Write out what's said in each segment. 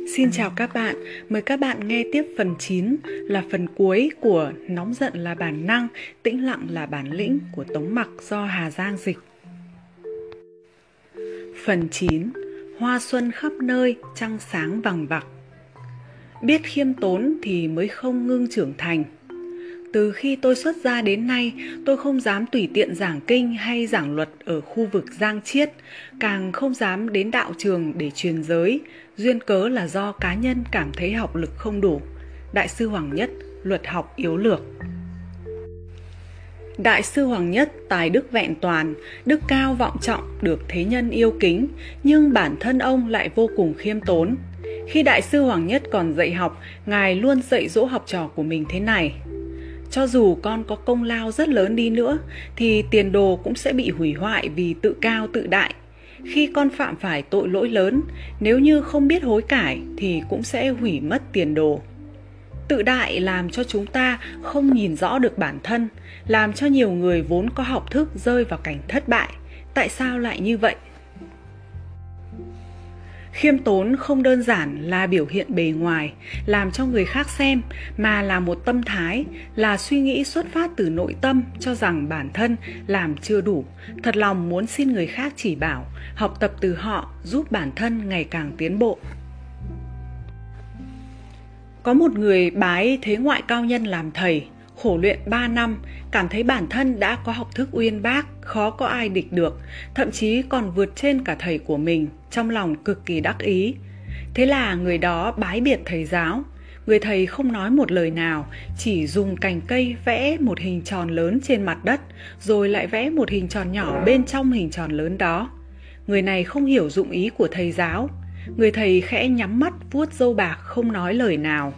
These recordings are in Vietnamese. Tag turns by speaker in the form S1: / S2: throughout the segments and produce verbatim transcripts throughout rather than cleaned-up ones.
S1: Xin chào các bạn, mời các bạn nghe tiếp phần chín là phần cuối của Nóng giận là bản năng, tĩnh lặng là bản lĩnh của Tống Mặc do Hà Giang dịch. Phần chín. Hoa xuân khắp nơi, trăng sáng vằng vặc. Biết khiêm tốn thì mới không ngưng trưởng thành. Từ khi tôi xuất gia đến nay, tôi không dám tùy tiện giảng kinh hay giảng luật ở khu vực Giang Chiết, càng không dám đến đạo trường để truyền giới, duyên cớ là do cá nhân cảm thấy học lực không đủ. Đại sư Hoàng Nhất, Luật học yếu lược. Đại sư Hoàng Nhất tài đức vẹn toàn, đức cao vọng trọng, được thế nhân yêu kính, nhưng bản thân ông lại vô cùng khiêm tốn. Khi Đại sư Hoàng Nhất còn dạy học, Ngài luôn dạy dỗ học trò của mình thế này: cho dù con có công lao rất lớn đi nữa, thì tiền đồ cũng sẽ bị hủy hoại vì tự cao tự đại. Khi con phạm phải tội lỗi lớn, nếu như không biết hối cải thì cũng sẽ hủy mất tiền đồ. Tự đại làm cho chúng ta không nhìn rõ được bản thân, làm cho nhiều người vốn có học thức rơi vào cảnh thất bại. Tại sao lại như vậy? Khiêm tốn không đơn giản là biểu hiện bề ngoài, làm cho người khác xem, mà là một tâm thái, là suy nghĩ xuất phát từ nội tâm cho rằng bản thân làm chưa đủ, thật lòng muốn xin người khác chỉ bảo, học tập từ họ giúp bản thân ngày càng tiến bộ. Có một người bái thế ngoại cao nhân làm thầy, khổ luyện ba năm, cảm thấy bản thân đã có học thức uyên bác, khó có ai địch được, thậm chí còn vượt trên cả thầy của mình, trong lòng cực kỳ đắc ý. Thế là người đó bái biệt thầy giáo. Người thầy không nói một lời nào, chỉ dùng cành cây vẽ một hình tròn lớn trên mặt đất, rồi lại vẽ một hình tròn nhỏ bên trong hình tròn lớn đó. Người này không hiểu dụng ý của thầy giáo. Người thầy khẽ nhắm mắt vuốt râu bạc không nói lời nào.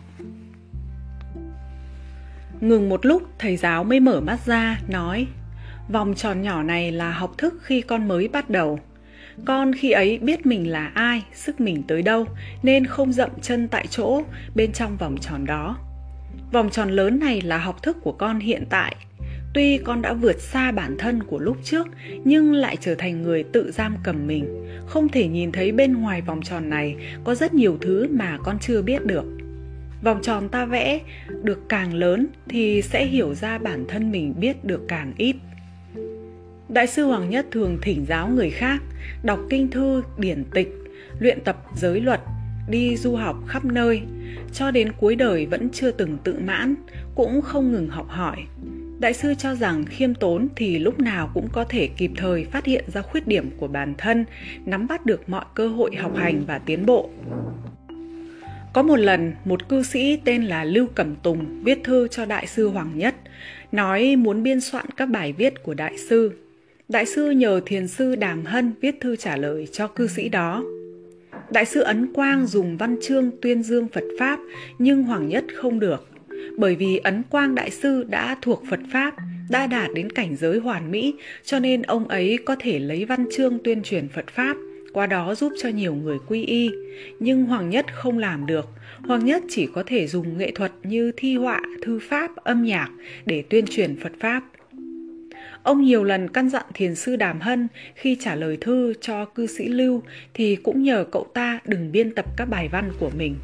S1: Ngừng một lúc, thầy giáo mới mở mắt ra, nói: vòng tròn nhỏ này là học thức khi con mới bắt đầu. Con khi ấy biết mình là ai, sức mình tới đâu, nên không dậm chân tại chỗ bên trong vòng tròn đó. Vòng tròn lớn này là học thức của con hiện tại. Tuy con đã vượt xa bản thân của lúc trước, nhưng lại trở thành người tự giam cầm mình, không thể nhìn thấy bên ngoài vòng tròn này có rất nhiều thứ mà con chưa biết được. Vòng tròn ta vẽ được càng lớn thì sẽ hiểu ra bản thân mình biết được càng ít. Đại sư Hoàng Nhất thường thỉnh giáo người khác, đọc kinh thư, điển tịch, luyện tập giới luật, đi du học khắp nơi, cho đến cuối đời vẫn chưa từng tự mãn, cũng không ngừng học hỏi. Đại sư cho rằng khiêm tốn thì lúc nào cũng có thể kịp thời phát hiện ra khuyết điểm của bản thân, nắm bắt được mọi cơ hội học hành và tiến bộ. Có một lần, một cư sĩ tên là Lưu Cẩm Tùng viết thư cho Đại sư Hoàng Nhất, nói muốn biên soạn các bài viết của Đại sư. Đại sư nhờ thiền sư Đàm Hân viết thư trả lời cho cư sĩ đó. Đại sư Ấn Quang dùng văn chương tuyên dương Phật Pháp, nhưng Hoàng Nhất không được. Bởi vì Ấn Quang Đại sư đã thuộc Phật Pháp, đã đạt đến cảnh giới hoàn mỹ, cho nên ông ấy có thể lấy văn chương tuyên truyền Phật Pháp, qua đó giúp cho nhiều người quy y. Nhưng Hoàng Nhất không làm được. Hoàng Nhất chỉ có thể dùng nghệ thuật như thi họa, thư pháp, âm nhạc để tuyên truyền Phật Pháp. Ông nhiều lần căn dặn thiền sư Đàm Hân khi trả lời thư cho cư sĩ Lưu thì cũng nhờ cậu ta đừng biên tập các bài văn của mình.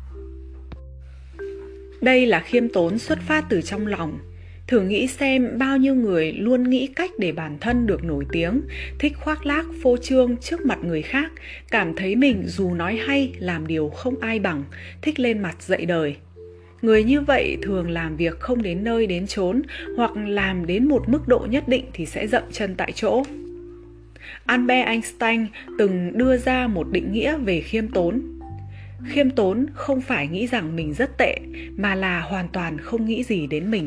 S1: Đây là khiêm tốn xuất phát từ trong lòng. Thử nghĩ xem bao nhiêu người luôn nghĩ cách để bản thân được nổi tiếng, thích khoác lác phô trương trước mặt người khác, cảm thấy mình dù nói hay, làm điều không ai bằng, thích lên mặt dạy đời. Người như vậy thường làm việc không đến nơi đến chốn, hoặc làm đến một mức độ nhất định thì sẽ dậm chân tại chỗ. Albert Einstein từng đưa ra một định nghĩa về khiêm tốn. Khiêm tốn không phải nghĩ rằng mình rất tệ, mà là hoàn toàn không nghĩ gì đến mình.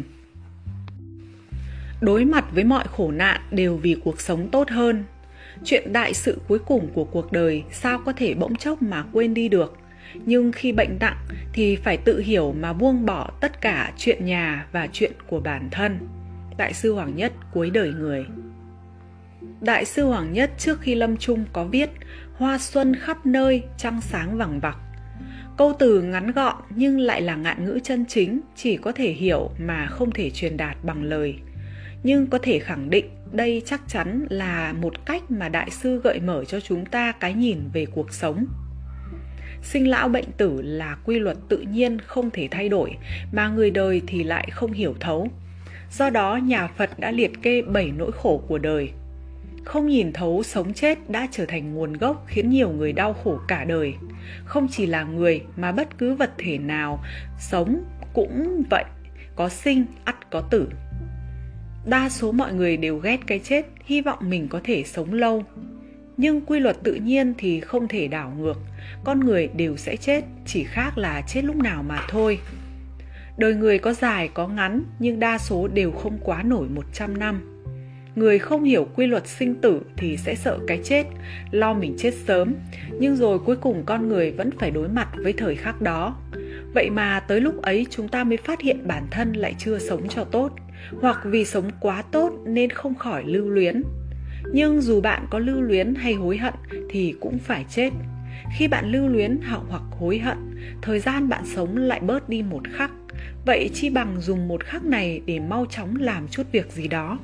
S1: Đối mặt với mọi khổ nạn đều vì cuộc sống tốt hơn. Chuyện đại sự cuối cùng của cuộc đời sao có thể bỗng chốc mà quên đi được. Nhưng khi bệnh nặng thì phải tự hiểu mà buông bỏ tất cả chuyện nhà và chuyện của bản thân. Đại sư Hoàng Nhất cuối đời người. Đại sư Hoàng Nhất trước khi lâm chung có viết: hoa xuân khắp nơi, trăng sáng vằng vặc. Câu từ ngắn gọn nhưng lại là ngạn ngữ chân chính, chỉ có thể hiểu mà không thể truyền đạt bằng lời. Nhưng có thể khẳng định đây chắc chắn là một cách mà Đại sư gợi mở cho chúng ta cái nhìn về cuộc sống. Sinh lão bệnh tử là quy luật tự nhiên không thể thay đổi, mà người đời thì lại không hiểu thấu. Do đó nhà Phật đã liệt kê bảy nỗi khổ của đời. Không nhìn thấu sống chết đã trở thành nguồn gốc khiến nhiều người đau khổ cả đời. Không chỉ là người mà bất cứ vật thể nào sống cũng vậy, có sinh ắt có tử. Đa số mọi người đều ghét cái chết, hy vọng mình có thể sống lâu. Nhưng quy luật tự nhiên thì không thể đảo ngược, con người đều sẽ chết, chỉ khác là chết lúc nào mà thôi. Đời người có dài có ngắn, nhưng đa số đều không quá nổi một trăm năm. Người không hiểu quy luật sinh tử thì sẽ sợ cái chết, lo mình chết sớm, nhưng rồi cuối cùng con người vẫn phải đối mặt với thời khắc đó. Vậy mà tới lúc ấy chúng ta mới phát hiện bản thân lại chưa sống cho tốt, hoặc vì sống quá tốt nên không khỏi lưu luyến. Nhưng dù bạn có lưu luyến hay hối hận thì cũng phải chết. Khi bạn lưu luyến hoặc hối hận, thời gian bạn sống lại bớt đi một khắc. Vậy chi bằng dùng một khắc này để mau chóng làm chút việc gì đó.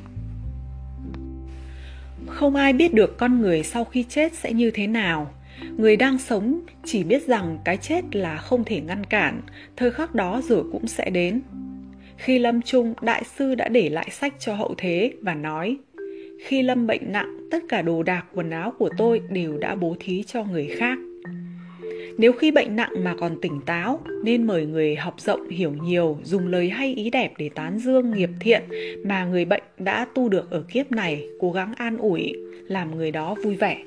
S1: Không ai biết được con người sau khi chết sẽ như thế nào. Người đang sống chỉ biết rằng cái chết là không thể ngăn cản, thời khắc đó rồi cũng sẽ đến. Khi lâm chung, Đại sư đã để lại sách cho hậu thế và nói: khi lâm bệnh nặng, tất cả đồ đạc quần áo của tôi đều đã bố thí cho người khác. Nếu khi bệnh nặng mà còn tỉnh táo, nên mời người học rộng hiểu nhiều, dùng lời hay ý đẹp để tán dương nghiệp thiện mà người bệnh đã tu được ở kiếp này, cố gắng an ủi, làm người đó vui vẻ.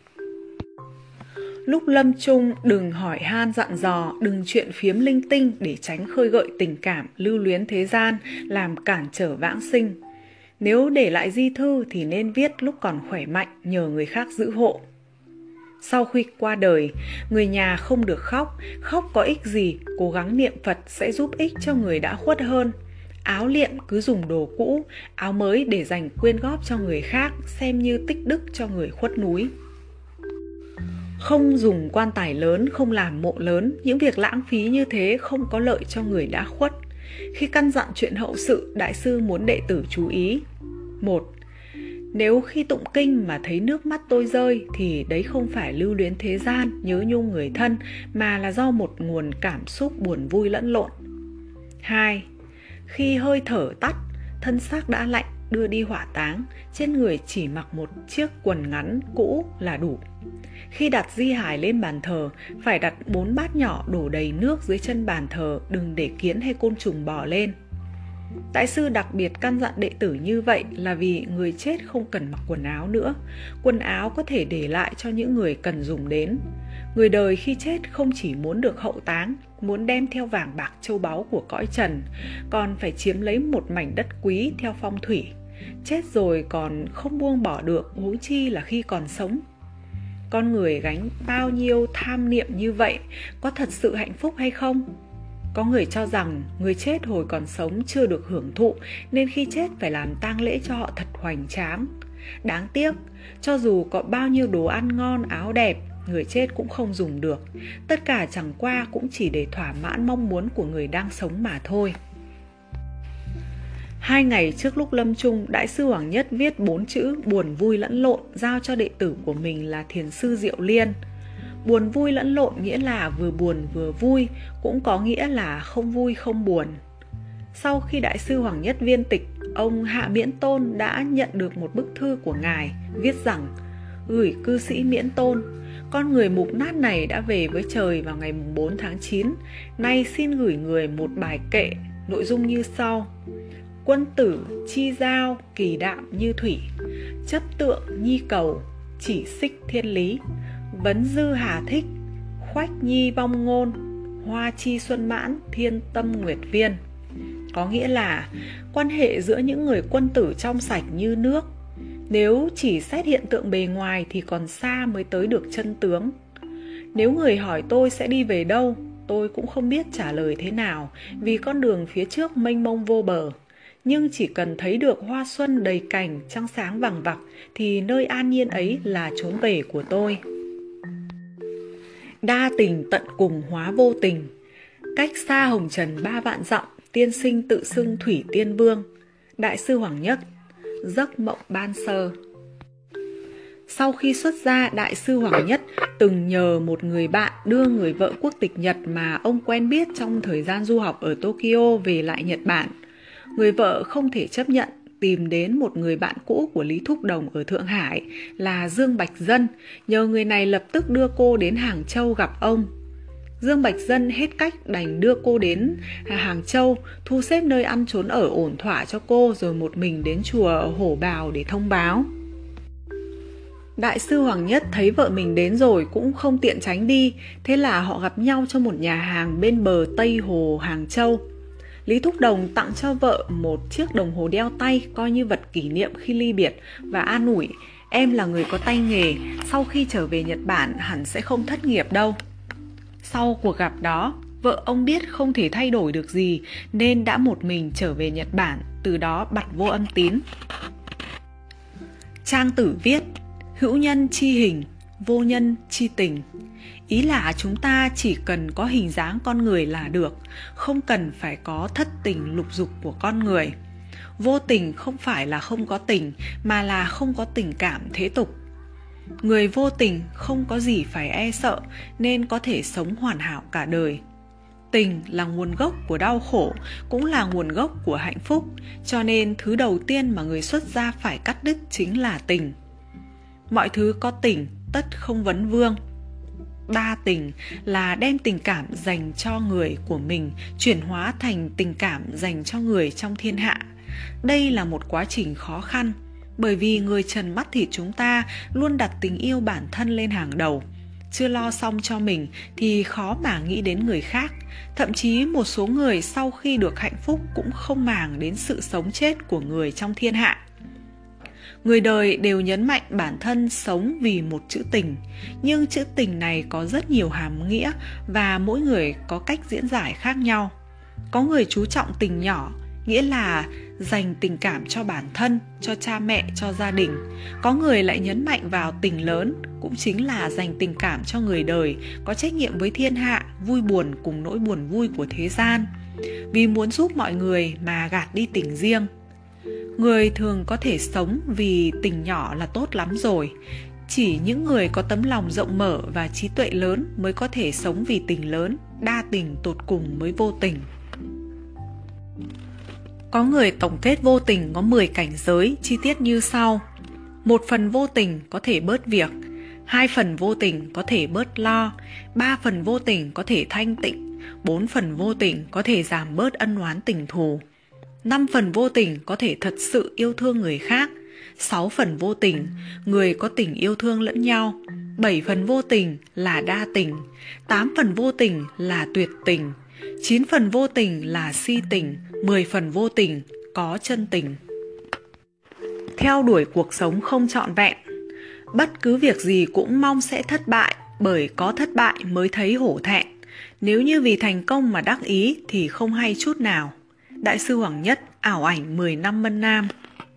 S1: Lúc lâm chung, đừng hỏi han dặn dò, đừng chuyện phiếm linh tinh để tránh khơi gợi tình cảm, lưu luyến thế gian, làm cản trở vãng sinh. Nếu để lại di thư thì nên viết lúc còn khỏe mạnh, nhờ người khác giữ hộ. Sau khi qua đời, người nhà không được khóc, khóc có ích gì, cố gắng niệm Phật sẽ giúp ích cho người đã khuất hơn. Áo liệm cứ dùng đồ cũ, áo mới để dành quyên góp cho người khác, xem như tích đức cho người khuất núi. Không dùng quan tài lớn, không làm mộ lớn, những việc lãng phí như thế không có lợi cho người đã khuất. Khi căn dặn chuyện hậu sự, Đại sư muốn đệ tử chú ý. một. Nếu khi tụng kinh mà thấy nước mắt tôi rơi thì đấy không phải lưu luyến thế gian, nhớ nhung người thân, mà là do một nguồn cảm xúc buồn vui lẫn lộn. hai. Khi hơi thở tắt, thân xác đã lạnh, đưa đi hỏa táng, trên người chỉ mặc một chiếc quần ngắn cũ là đủ. Khi đặt di hài lên bàn thờ, phải đặt bốn bát nhỏ đổ đầy nước dưới chân bàn thờ, đừng để kiến hay côn trùng bò lên. Đại sư đặc biệt căn dặn đệ tử như vậy là vì người chết không cần mặc quần áo nữa. Quần áo có thể để lại cho những người cần dùng đến. Người đời khi chết không chỉ muốn được hậu táng, muốn đem theo vàng bạc châu báu của cõi trần, còn phải chiếm lấy một mảnh đất quý theo phong thủy. Chết rồi còn không buông bỏ được, huống chi là khi còn sống. Con người gánh bao nhiêu tham niệm như vậy, có thật sự hạnh phúc hay không? Có người cho rằng người chết hồi còn sống chưa được hưởng thụ, nên khi chết phải làm tang lễ cho họ thật hoành tráng. Đáng tiếc, cho dù có bao nhiêu đồ ăn ngon, áo đẹp, người chết cũng không dùng được. Tất cả chẳng qua cũng chỉ để thỏa mãn mong muốn của người đang sống mà thôi. Hai ngày trước lúc lâm chung, Đại sư Hoàng Nhất viết bốn chữ buồn vui lẫn lộn giao cho đệ tử của mình là Thiền sư Diệu Liên. Buồn vui lẫn lộn nghĩa là vừa buồn vừa vui, cũng có nghĩa là không vui không buồn. Sau khi Đại sư Hoàng Nhất viên tịch, ông Hạ Miễn Tôn đã nhận được một bức thư của ngài, viết rằng: gửi cư sĩ Miễn Tôn, con người mục nát này đã về với trời vào ngày bốn tháng chín. Nay xin gửi người một bài kệ, nội dung như sau: quân tử chi giao kỳ đạm như thủy, chấp tượng nhi cầu, chỉ xích thiên lý, vấn dư hà thích, khoách nhi vong ngôn, hoa chi xuân mãn, thiên tâm nguyệt viên. Có nghĩa là quan hệ giữa những người quân tử trong sạch như nước. Nếu chỉ xét hiện tượng bề ngoài thì còn xa mới tới được chân tướng. Nếu người hỏi tôi sẽ đi về đâu, tôi cũng không biết trả lời thế nào, vì con đường phía trước mênh mông vô bờ. Nhưng chỉ cần thấy được hoa xuân đầy cành, trăng sáng vằng vặc thì nơi an nhiên ấy là chốn về của tôi. Đa tình tận cùng hóa vô tình, cách xa hồng trần ba vạn dặm, tiên sinh tự xưng Thủy Tiên Vương. Đại sư Hoàng Nhất, Giấc mộng ban sơ. Sau khi xuất gia, Đại sư Hoàng Nhất từng nhờ một người bạn đưa người vợ quốc tịch Nhật mà ông quen biết trong thời gian du học ở Tokyo về lại Nhật Bản. Người vợ không thể chấp nhận, tìm đến một người bạn cũ của Lý Thúc Đồng ở Thượng Hải là Dương Bạch Dân, nhờ người này lập tức đưa cô đến Hàng Châu gặp ông. Dương Bạch Dân hết cách đành đưa cô đến Hàng Châu, thu xếp nơi ăn trốn ở ổn thỏa cho cô, rồi một mình đến chùa Hổ Bào để thông báo. Đại sư Hoàng Nhất thấy vợ mình đến rồi cũng không tiện tránh đi, thế là họ gặp nhau trong một nhà hàng bên bờ Tây Hồ Hàng Châu. Lý Thúc Đồng tặng cho vợ một chiếc đồng hồ đeo tay coi như vật kỷ niệm khi ly biệt và an ủi: em là người có tay nghề, sau khi trở về Nhật Bản hẳn sẽ không thất nghiệp đâu. Sau cuộc gặp đó, vợ ông biết không thể thay đổi được gì nên đã một mình trở về Nhật Bản, từ đó bặt vô âm tín. Trang Tử viết: hữu nhân chi hình, vô nhân chi tình. Ý là chúng ta chỉ cần có hình dáng con người là được, không cần phải có thất tình lục dục của con người. Vô tình không phải là không có tình, mà là không có tình cảm thế tục. Người vô tình không có gì phải e sợ nên có thể sống hoàn hảo cả đời. Tình là nguồn gốc của đau khổ, cũng là nguồn gốc của hạnh phúc, cho nên thứ đầu tiên mà người xuất gia phải cắt đứt chính là tình. Mọi thứ có tình, tất không vấn vương. Ba tình là đem tình cảm dành cho người của mình chuyển hóa thành tình cảm dành cho người trong thiên hạ. Đây là một quá trình khó khăn, bởi vì người trần mắt thịt chúng ta luôn đặt tình yêu bản thân lên hàng đầu. Chưa lo xong cho mình thì khó mà nghĩ đến người khác. Thậm chí một số người sau khi được hạnh phúc cũng không màng đến sự sống chết của người trong thiên hạ. Người đời đều nhấn mạnh bản thân sống vì một chữ tình, nhưng chữ tình này có rất nhiều hàm nghĩa và mỗi người có cách diễn giải khác nhau. Có người chú trọng tình nhỏ, nghĩa là dành tình cảm cho bản thân, cho cha mẹ, cho gia đình. Có người lại nhấn mạnh vào tình lớn, cũng chính là dành tình cảm cho người đời, có trách nhiệm với thiên hạ, vui buồn cùng nỗi buồn vui của thế gian. Vì muốn giúp mọi người mà gạt đi tình riêng. Người thường có thể sống vì tình nhỏ là tốt lắm rồi. Chỉ những người có tấm lòng rộng mở và trí tuệ lớn mới có thể sống vì tình lớn, đa tình tột cùng mới vô tình. Có người tổng kết vô tình có mười cảnh giới chi tiết như sau. Một phần vô tình có thể bớt việc, hai phần vô tình có thể bớt lo, ba phần vô tình có thể thanh tịnh, bốn phần vô tình có thể giảm bớt ân oán tình thù, năm phần vô tình có thể thật sự yêu thương người khác, sáu phần vô tình, người có tình yêu thương lẫn nhau, bảy phần vô tình là đa tình, tám phần vô tình là tuyệt tình, chín phần vô tình là si tình, mười phần vô tình có chân tình. Theo đuổi cuộc sống không trọn vẹn. Bất cứ việc gì cũng mong sẽ thất bại, bởi có thất bại mới thấy hổ thẹn. Nếu như vì thành công mà đắc ý thì không hay chút nào. Đại sư Hoàng Nhất, ảo ảnh mười năm Mân Nam.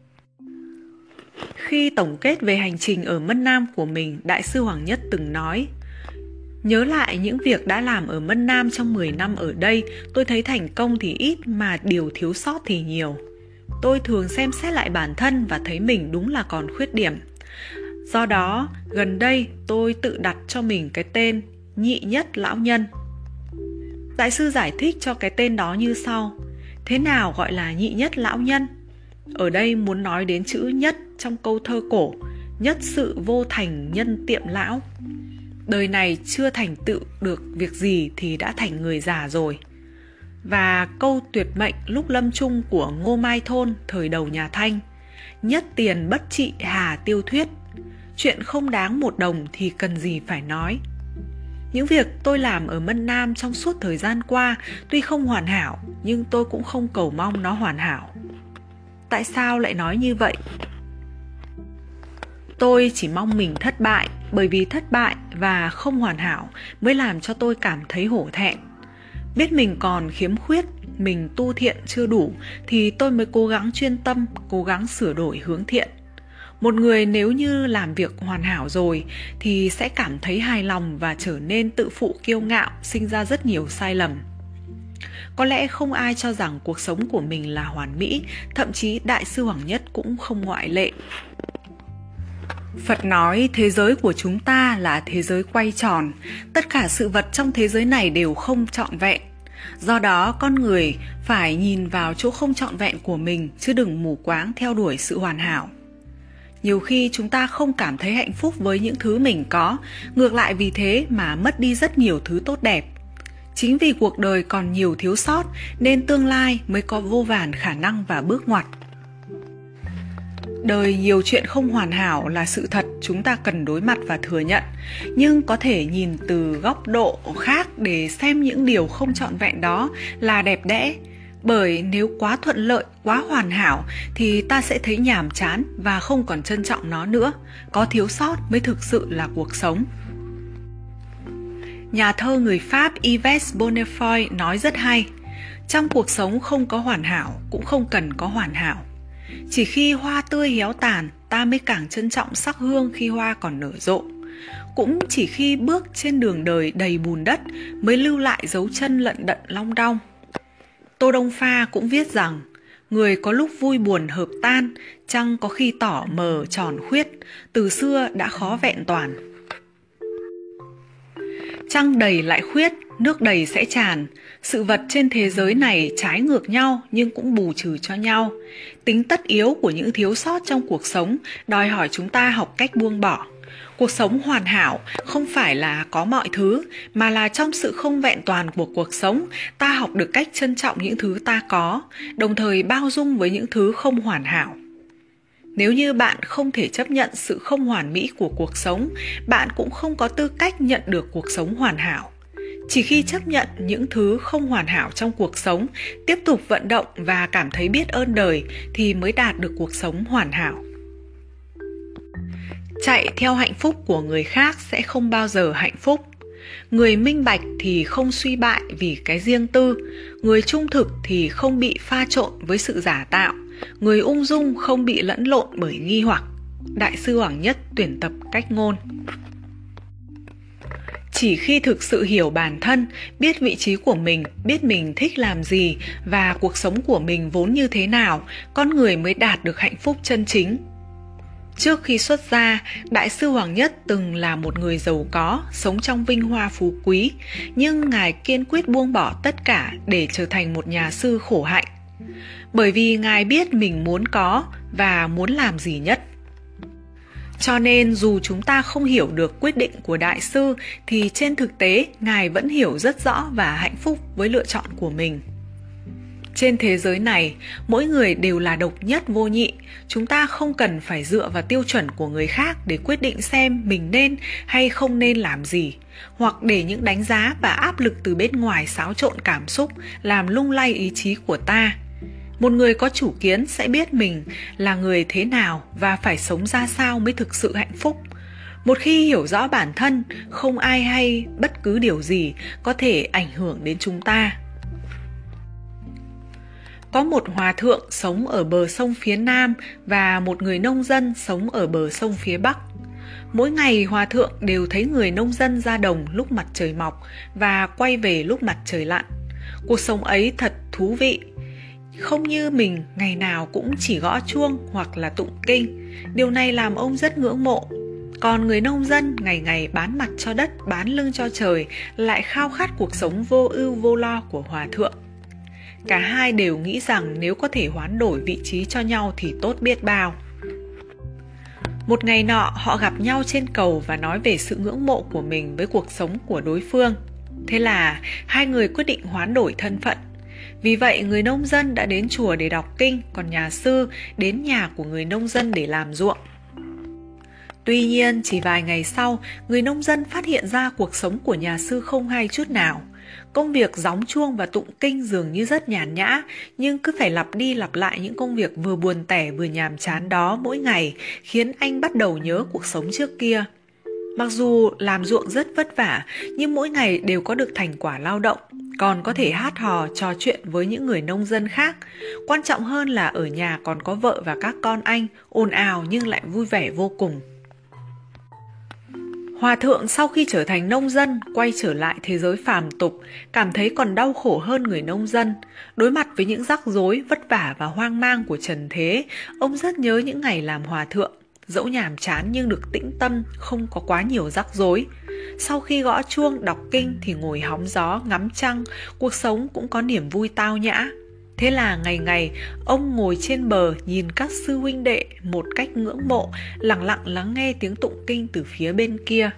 S1: Khi tổng kết về hành trình ở Mân Nam của mình, Đại sư Hoàng Nhất từng nói: nhớ lại những việc đã làm ở Mân Nam trong mười năm ở đây, tôi thấy thành công thì ít mà điều thiếu sót thì nhiều. Tôi thường xem xét lại bản thân và thấy mình đúng là còn khuyết điểm. Do đó, gần đây tôi tự đặt cho mình cái tên Nhị Nhất Lão Nhân. Đại sư giải thích cho cái tên đó như sau. Thế nào gọi là nhị nhất lão nhân? Ở đây muốn nói đến chữ nhất trong câu thơ cổ: nhất sự vô thành nhân tiệm lão. Đời này chưa thành tựu được việc gì thì đã thành người già rồi. Và câu tuyệt mệnh lúc lâm chung của Ngô Mai Thôn thời đầu nhà Thanh: nhất tiền bất trị hà tiêu thuyết. Chuyện không đáng một đồng thì cần gì phải nói. Những việc tôi làm ở Mân Nam trong suốt thời gian qua tuy không hoàn hảo, nhưng tôi cũng không cầu mong nó hoàn hảo. Tại sao lại nói như vậy? Tôi chỉ mong mình thất bại, bởi vì thất bại và không hoàn hảo mới làm cho tôi cảm thấy hổ thẹn. Biết mình còn khiếm khuyết, mình tu thiện chưa đủ thì tôi mới cố gắng chuyên tâm, cố gắng sửa đổi hướng thiện. Một người nếu như làm việc hoàn hảo rồi thì sẽ cảm thấy hài lòng và trở nên tự phụ kiêu ngạo, sinh ra rất nhiều sai lầm. Có lẽ không ai cho rằng cuộc sống của mình là hoàn mỹ, thậm chí Đại sư Hoàng Nhất cũng không ngoại lệ. Phật nói thế giới của chúng ta là thế giới quay tròn, tất cả sự vật trong thế giới này đều không trọn vẹn. Do đó con người phải nhìn vào chỗ không trọn vẹn của mình chứ đừng mù quáng theo đuổi sự hoàn hảo. Nhiều khi chúng ta không cảm thấy hạnh phúc với những thứ mình có, ngược lại vì thế mà mất đi rất nhiều thứ tốt đẹp. Chính vì cuộc đời còn nhiều thiếu sót nên tương lai mới có vô vàn khả năng và bước ngoặt. Đời nhiều chuyện không hoàn hảo là sự thật chúng ta cần đối mặt và thừa nhận, nhưng có thể nhìn từ góc độ khác để xem những điều không trọn vẹn đó là đẹp đẽ. Bởi nếu quá thuận lợi, quá hoàn hảo thì ta sẽ thấy nhàm chán và không còn trân trọng nó nữa. Có thiếu sót mới thực sự là cuộc sống. Nhà thơ người Pháp Yves Bonnefoy nói rất hay: trong cuộc sống không có hoàn hảo, cũng không cần có hoàn hảo. Chỉ khi hoa tươi héo tàn, ta mới càng trân trọng sắc hương khi hoa còn nở rộ. Cũng chỉ khi bước trên đường đời đầy bùn đất mới lưu lại dấu chân lận đận long đong. Tô Đông Pha cũng viết rằng: người có lúc vui buồn hợp tan, trăng có khi tỏ mờ tròn khuyết, từ xưa đã khó vẹn toàn. Trăng đầy lại khuyết, nước đầy sẽ tràn. Sự vật trên thế giới này trái ngược nhau nhưng cũng bù trừ cho nhau. Tính tất yếu của những thiếu sót trong cuộc sống đòi hỏi chúng ta học cách buông bỏ. Cuộc sống hoàn hảo không phải là có mọi thứ, mà là trong sự không vẹn toàn của cuộc sống, ta học được cách trân trọng những thứ ta có, đồng thời bao dung với những thứ không hoàn hảo. Nếu như bạn không thể chấp nhận sự không hoàn mỹ của cuộc sống, bạn cũng không có tư cách nhận được cuộc sống hoàn hảo. Chỉ khi chấp nhận những thứ không hoàn hảo trong cuộc sống, tiếp tục vận động và cảm thấy biết ơn đời thì mới đạt được cuộc sống hoàn hảo. Chạy theo hạnh phúc của người khác sẽ không bao giờ hạnh phúc. Người minh bạch thì không suy bại vì cái riêng tư. Người trung thực thì không bị pha trộn với sự giả tạo. Người ung dung không bị lẫn lộn bởi nghi hoặc. Đại sư Hoàng Nhất tuyển tập cách ngôn. Chỉ khi thực sự hiểu bản thân, biết vị trí của mình, biết mình thích làm gì và cuộc sống của mình vốn như thế nào, con người mới đạt được hạnh phúc chân chính. Trước khi xuất gia, Đại sư Hoàng Nhất từng là một người giàu có, sống trong vinh hoa phú quý, nhưng Ngài kiên quyết buông bỏ tất cả để trở thành một nhà sư khổ hạnh. Bởi vì Ngài biết mình muốn có và muốn làm gì nhất. Cho nên dù chúng ta không hiểu được quyết định của Đại sư thì trên thực tế Ngài vẫn hiểu rất rõ và hạnh phúc với lựa chọn của mình. Trên thế giới này, mỗi người đều là độc nhất vô nhị. Chúng ta không cần phải dựa vào tiêu chuẩn của người khác để quyết định xem mình nên hay không nên làm gì, hoặc để những đánh giá và áp lực từ bên ngoài xáo trộn cảm xúc, làm lung lay ý chí của ta. Một người có chủ kiến sẽ biết mình là người thế nào và phải sống ra sao mới thực sự hạnh phúc. Một khi hiểu rõ bản thân, không ai hay bất cứ điều gì có thể ảnh hưởng đến chúng ta. Có một hòa thượng sống ở bờ sông phía Nam và một người nông dân sống ở bờ sông phía Bắc. Mỗi ngày hòa thượng đều thấy người nông dân ra đồng lúc mặt trời mọc và quay về lúc mặt trời lặn. Cuộc sống ấy thật thú vị. Không như mình ngày nào cũng chỉ gõ chuông hoặc là tụng kinh. Điều này làm ông rất ngưỡng mộ. Còn người nông dân ngày ngày bán mặt cho đất, bán lưng cho trời lại khao khát cuộc sống vô ưu vô lo của hòa thượng. Cả hai đều nghĩ rằng nếu có thể hoán đổi vị trí cho nhau thì tốt biết bao. Một ngày nọ họ gặp nhau trên cầu và nói về sự ngưỡng mộ của mình với cuộc sống của đối phương. Thế là hai người quyết định hoán đổi thân phận. Vì vậy người nông dân đã đến chùa để đọc kinh, còn nhà sư đến nhà của người nông dân để làm ruộng. Tuy nhiên chỉ vài ngày sau, người nông dân phát hiện ra cuộc sống của nhà sư không hay chút nào. Công việc gióng chuông và tụng kinh dường như rất nhàn nhã, nhưng cứ phải lặp đi lặp lại những công việc vừa buồn tẻ vừa nhàm chán đó mỗi ngày, khiến anh bắt đầu nhớ cuộc sống trước kia. Mặc dù làm ruộng rất vất vả, nhưng mỗi ngày đều có được thành quả lao động, còn có thể hát hò trò chuyện với những người nông dân khác. Quan trọng hơn là ở nhà còn có vợ và các con anh, ồn ào nhưng lại vui vẻ vô cùng. Hòa thượng sau khi trở thành nông dân, quay trở lại thế giới phàm tục, cảm thấy còn đau khổ hơn người nông dân. Đối mặt với những rắc rối, vất vả và hoang mang của trần thế, ông rất nhớ những ngày làm hòa thượng. dẫu nhàm chán nhưng được tĩnh tâm, không có quá nhiều rắc rối. Sau khi gõ chuông đọc kinh thì ngồi hóng gió ngắm trăng, cuộc sống cũng có niềm vui tao nhã. Thế là ngày ngày ông ngồi trên bờ nhìn các sư huynh đệ một cách ngưỡng mộ, lặng lặng lắng nghe tiếng tụng kinh từ phía bên kia.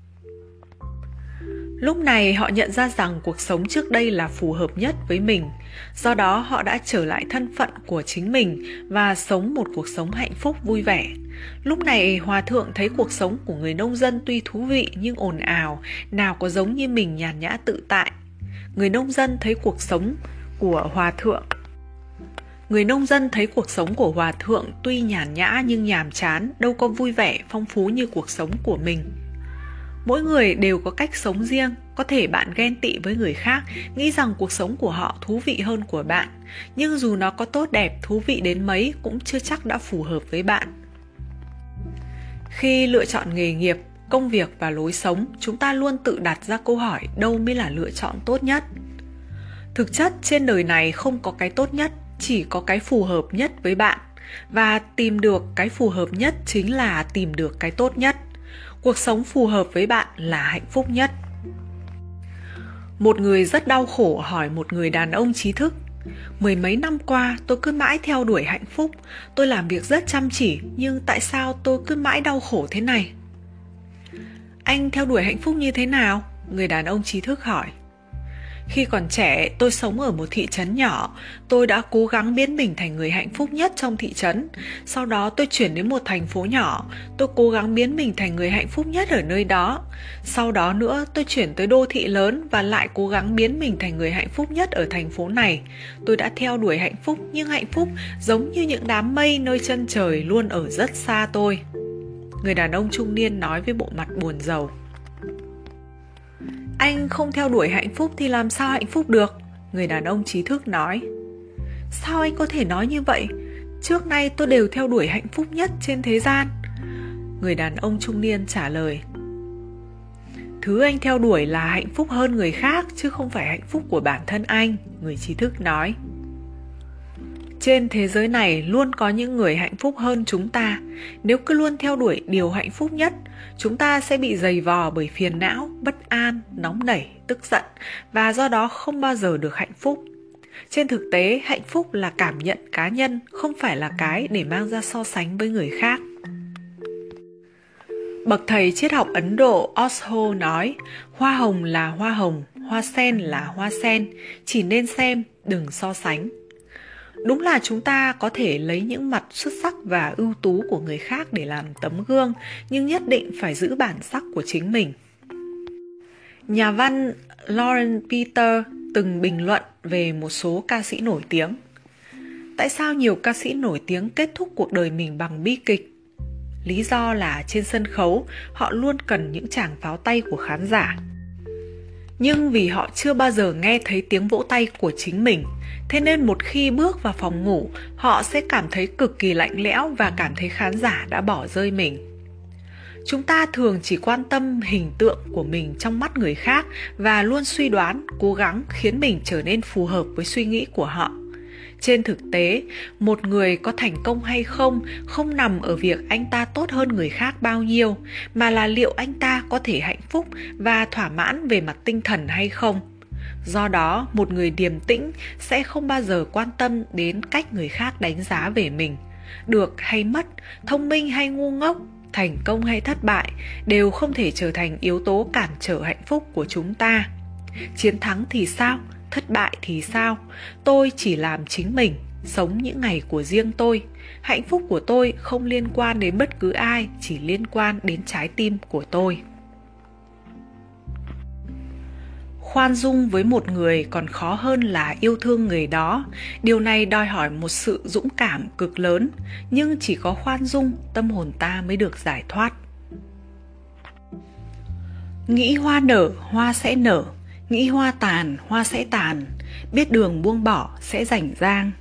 S1: Lúc này họ nhận ra rằng cuộc sống trước đây là phù hợp nhất với mình. Do đó họ đã trở lại thân phận của chính mình và sống một cuộc sống hạnh phúc vui vẻ. Lúc này Hòa Thượng thấy cuộc sống của người nông dân tuy thú vị nhưng ồn ào, nào có giống như mình nhàn nhã tự tại. Người nông dân thấy cuộc sống của Hòa Thượng Người nông dân thấy cuộc sống của Hòa Thượng tuy nhàn nhã nhưng nhàm chán, đâu có vui vẻ, phong phú như cuộc sống của mình. Mỗi người đều có cách sống riêng, có thể bạn ghen tị với người khác, nghĩ rằng cuộc sống của họ thú vị hơn của bạn, nhưng dù nó có tốt đẹp, thú vị đến mấy cũng chưa chắc đã phù hợp với bạn. Khi lựa chọn nghề nghiệp, công việc và lối sống, chúng ta luôn tự đặt ra câu hỏi đâu mới là lựa chọn tốt nhất. Thực chất trên đời này không có cái tốt nhất, chỉ có cái phù hợp nhất với bạn, và tìm được cái phù hợp nhất chính là tìm được cái tốt nhất. Cuộc sống phù hợp với bạn là hạnh phúc nhất. Một người rất đau khổ hỏi một người đàn ông trí thức: Mười mấy năm qua tôi cứ mãi theo đuổi hạnh phúc, tôi làm việc rất chăm chỉ, nhưng tại sao tôi cứ mãi đau khổ thế này? Anh theo đuổi hạnh phúc như thế nào? Người đàn ông trí thức hỏi. Khi còn trẻ, tôi sống ở một thị trấn nhỏ. Tôi đã cố gắng biến mình thành người hạnh phúc nhất trong thị trấn. Sau đó tôi chuyển đến một thành phố nhỏ. Tôi cố gắng biến mình thành người hạnh phúc nhất ở nơi đó. Sau đó nữa, tôi chuyển tới đô thị lớn và lại cố gắng biến mình thành người hạnh phúc nhất ở thành phố này. Tôi đã theo đuổi hạnh phúc, nhưng hạnh phúc giống như những đám mây nơi chân trời luôn ở rất xa tôi. Người đàn ông trung niên nói với bộ mặt buồn rầu. Anh không theo đuổi hạnh phúc thì làm sao hạnh phúc được? Người đàn ông trí thức nói. Sao anh có thể nói như vậy? Trước nay tôi đều theo đuổi hạnh phúc nhất trên thế gian. Người đàn ông trung niên trả lời. Thứ anh theo đuổi là hạnh phúc hơn người khác, chứ không phải hạnh phúc của bản thân anh. Người trí thức nói. Trên thế giới này luôn có những người hạnh phúc hơn chúng ta. Nếu cứ luôn theo đuổi điều hạnh phúc nhất, chúng ta sẽ bị dày vò bởi phiền não, bất an, nóng nảy, tức giận, và do đó không bao giờ được hạnh phúc. Trên thực tế, hạnh phúc là cảm nhận cá nhân, không phải là cái để mang ra so sánh với người khác. Bậc thầy triết học Ấn Độ Osho nói, hoa hồng là hoa hồng, hoa sen là hoa sen, chỉ nên xem, đừng so sánh. Đúng là chúng ta có thể lấy những mặt xuất sắc và ưu tú của người khác để làm tấm gương, nhưng nhất định phải giữ bản sắc của chính mình. Nhà văn Lauren Peter từng bình luận về một số ca sĩ nổi tiếng. Tại sao nhiều ca sĩ nổi tiếng kết thúc cuộc đời mình bằng bi kịch? Lý do là trên sân khấu, họ luôn cần những tràng pháo tay của khán giả. Nhưng vì họ chưa bao giờ nghe thấy tiếng vỗ tay của chính mình, thế nên một khi bước vào phòng ngủ, họ sẽ cảm thấy cực kỳ lạnh lẽo và cảm thấy khán giả đã bỏ rơi mình. Chúng ta thường chỉ quan tâm hình tượng của mình trong mắt người khác và luôn suy đoán, cố gắng khiến mình trở nên phù hợp với suy nghĩ của họ. Trên thực tế, một người có thành công hay không không nằm ở việc anh ta tốt hơn người khác bao nhiêu, mà là liệu anh ta có thể hạnh phúc và thỏa mãn về mặt tinh thần hay không. Do đó, một người điềm tĩnh sẽ không bao giờ quan tâm đến cách người khác đánh giá về mình. Được hay mất, thông minh hay ngu ngốc, thành công hay thất bại đều không thể trở thành yếu tố cản trở hạnh phúc của chúng ta. Chiến thắng thì sao? Thất bại thì sao? Tôi chỉ làm chính mình, sống những ngày của riêng tôi. Hạnh phúc của tôi không liên quan đến bất cứ ai, chỉ liên quan đến trái tim của tôi. Khoan dung với một người còn khó hơn là yêu thương người đó. Điều này đòi hỏi một sự dũng cảm cực lớn, nhưng chỉ có khoan dung, tâm hồn ta mới được giải thoát. Nghĩ hoa nở, hoa sẽ nở. Nghĩ hoa tàn, hoa sẽ tàn. Biết đường buông bỏ sẽ rảnh rang.